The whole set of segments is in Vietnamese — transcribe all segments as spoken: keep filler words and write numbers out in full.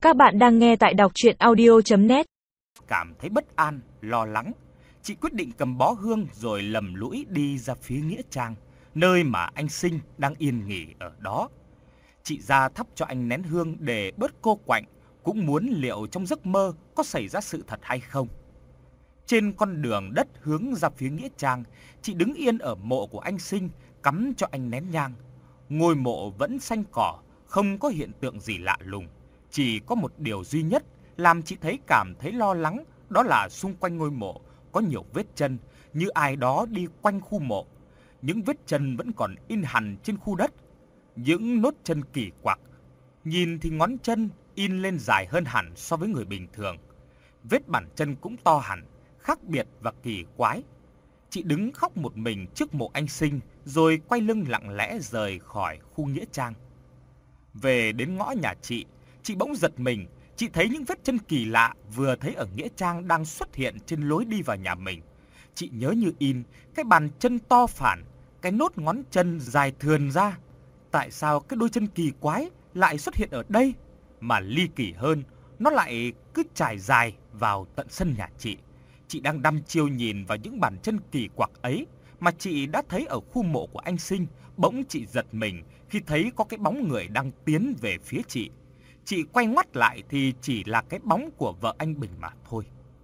Các bạn đang nghe tại đọc truyện audio chấm net. Cảm thấy bất an, lo lắng, chị quyết định cầm bó hương rồi lầm lũi đi ra phía nghĩa trang, nơi mà anh Sinh đang yên nghỉ ở đó. Chị ra thắp cho anh nén hương để bớt cô quạnh, cũng muốn liệu trong giấc mơ có xảy ra sự thật hay không. Trên con đường đất hướng ra phía nghĩa trang, chị đứng yên ở mộ của anh Sinh, cắm cho anh nén nhang. Ngôi mộ vẫn xanh cỏ, không có hiện tượng gì lạ lùng. Chỉ có một điều duy nhất làm chị thấy cảm thấy lo lắng, đó là xung quanh ngôi mộ có nhiều vết chân, như ai đó đi quanh khu mộ. Những vết chân vẫn còn in hằn trên khu đất, những nốt chân kỳ quặc. Nhìn thì ngón chân in lên dài hơn hẳn so với người bình thường. Vết bàn chân cũng to hẳn, khác biệt và kỳ quái. Chị đứng khóc một mình trước mộ anh Sinh, rồi quay lưng lặng lẽ rời khỏi khu nghĩa trang. Về đến ngõ nhà chị, chị bỗng giật mình. Chị thấy những vết chân kỳ lạ vừa thấy ở nghĩa trang đang xuất hiện trên lối đi vào nhà mình. Chị nhớ như in cái bàn chân to phản, cái nốt ngón chân dài thườn ra. Tại sao cái đôi chân kỳ quái lại xuất hiện ở đây? Mà ly kỳ hơn, nó lại cứ trải dài vào tận sân nhà chị. Chị đang đăm chiêu nhìn vào những bàn chân kỳ quặc ấy mà chị đã thấy ở khu mộ của anh Sinh. Bỗng chị giật mình khi thấy có cái bóng người đang tiến về phía chị. Chị quay ngoắt lại thì chỉ là cái bóng của vợ anh Bình mà thôi.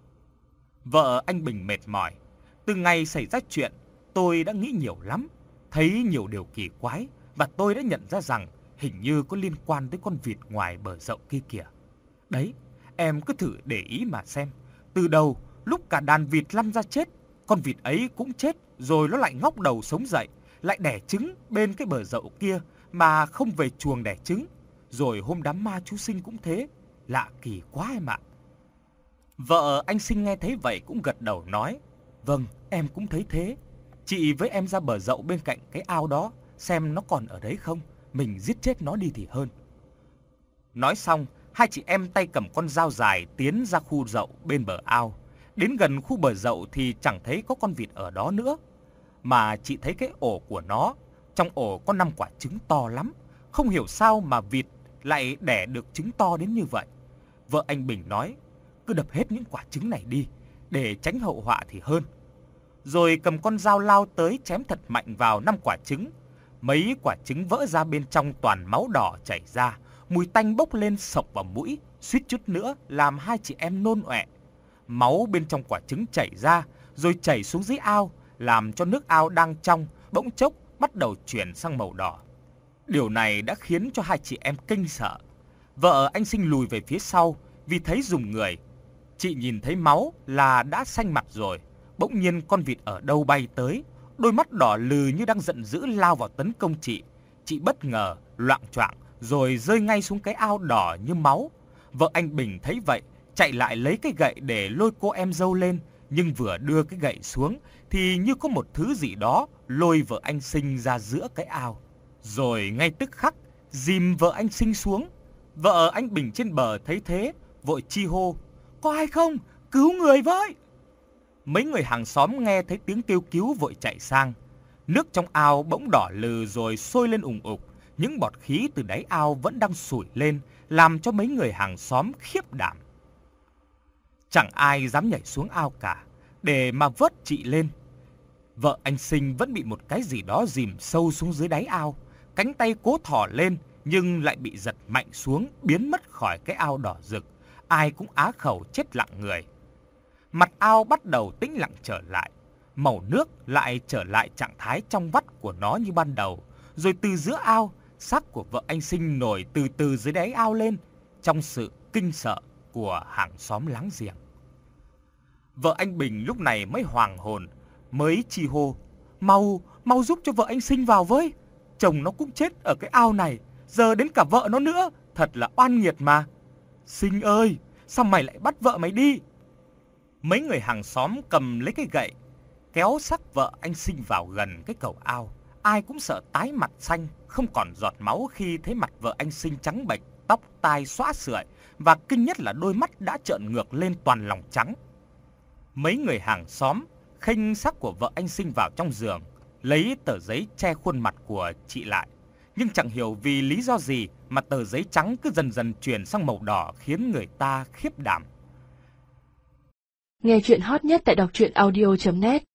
Vợ anh Bình mệt mỏi. Từ ngày xảy ra chuyện, tôi đã nghĩ nhiều lắm, thấy nhiều điều kỳ quái, và tôi đã nhận ra rằng hình như có liên quan tới con vịt ngoài bờ dậu kia kìa. Đấy, em cứ thử để ý mà xem. Từ đầu, lúc cả đàn vịt lăn ra chết, con vịt ấy cũng chết, rồi nó lại ngóc đầu sống dậy, lại đẻ trứng bên cái bờ dậu kia mà không về chuồng đẻ trứng. Rồi hôm đám ma chú Sinh cũng thế, lạ kỳ quá em ạ. Vợ anh Sinh nghe thấy vậy cũng gật đầu nói: "Vâng, em cũng thấy thế. Chị với em ra bờ dậu bên cạnh cái ao đó, xem nó còn ở đấy không, mình giết chết nó đi thì hơn." Nói xong, hai chị em tay cầm con dao dài tiến ra khu dậu bên bờ ao. Đến gần khu bờ dậu thì chẳng thấy có con vịt ở đó nữa, mà chị thấy cái ổ của nó. Trong ổ có năm quả trứng to lắm, không hiểu sao mà vịt lại đẻ được trứng to đến như vậy. Vợ anh Bình nói: "Cứ đập hết những quả trứng này đi, để tránh hậu họa thì hơn." Rồi cầm con dao lao tới chém thật mạnh vào năm quả trứng. Mấy quả trứng vỡ ra, bên trong toàn máu đỏ chảy ra, mùi tanh bốc lên sộc vào mũi, suýt chút nữa làm hai chị em nôn ọe. Máu bên trong quả trứng chảy ra, rồi chảy xuống dưới ao, làm cho nước ao đang trong bỗng chốc bắt đầu chuyển sang màu đỏ. Điều này đã khiến cho hai chị em kinh sợ. Vợ anh Sinh lùi về phía sau vì thấy rùng người. Chị nhìn thấy máu là đã xanh mặt rồi. Bỗng nhiên con vịt ở đâu bay tới, đôi mắt đỏ lừ như đang giận dữ lao vào tấn công chị. Chị bất ngờ loạng choạng rồi rơi ngay xuống cái ao đỏ như máu. Vợ anh Bình thấy vậy, chạy lại lấy cái gậy để lôi cô em dâu lên, nhưng vừa đưa cái gậy xuống thì như có một thứ gì đó lôi vợ anh Sinh ra giữa cái ao, rồi ngay tức khắc dìm vợ anh Sinh xuống. Vợ anh Bình trên bờ thấy thế, vội chi hô: "Có ai không? Cứu người với!" Mấy người hàng xóm nghe thấy tiếng kêu cứu vội chạy sang. Nước trong ao bỗng đỏ lừ rồi sôi lên ùng ục. Những bọt khí từ đáy ao vẫn đang sủi lên, làm cho mấy người hàng xóm khiếp đảm. Chẳng ai dám nhảy xuống ao cả để mà vớt chị lên. Vợ anh Sinh vẫn bị một cái gì đó dìm sâu xuống dưới đáy ao. Cánh tay cố thò lên nhưng lại bị giật mạnh xuống, biến mất khỏi cái ao đỏ rực. Ai cũng á khẩu chết lặng người. Mặt ao bắt đầu tĩnh lặng trở lại. Màu nước lại trở lại trạng thái trong vắt của nó như ban đầu. Rồi từ giữa ao, xác của vợ anh Sinh nổi từ từ dưới đáy ao lên, trong sự kinh sợ của hàng xóm láng giềng. Vợ anh Bình lúc này mới hoàng hồn, mới chi hô: "Mau, mau giúp cho vợ anh Sinh vào với. Chồng nó cũng chết ở cái ao này, giờ đến cả vợ nó nữa, thật là oan nghiệt mà. Sinh ơi, sao mày lại bắt vợ mày đi?" Mấy người hàng xóm cầm lấy cái gậy, kéo xác vợ anh Sinh vào gần cái cầu ao. Ai cũng sợ tái mặt xanh, không còn giọt máu khi thấy mặt vợ anh Sinh trắng bệch, tóc tai xõa sưởi, và kinh nhất là đôi mắt đã trợn ngược lên toàn lòng trắng. Mấy người hàng xóm khênh xác của vợ anh Sinh vào trong giường, lấy tờ giấy che khuôn mặt của chị lại. Nhưng chẳng hiểu vì lý do gì mà tờ giấy trắng cứ dần dần chuyển sang màu đỏ khiến người ta khiếp đảm. Nghe chuyện hot nhất tại đọc truyện audio chấm net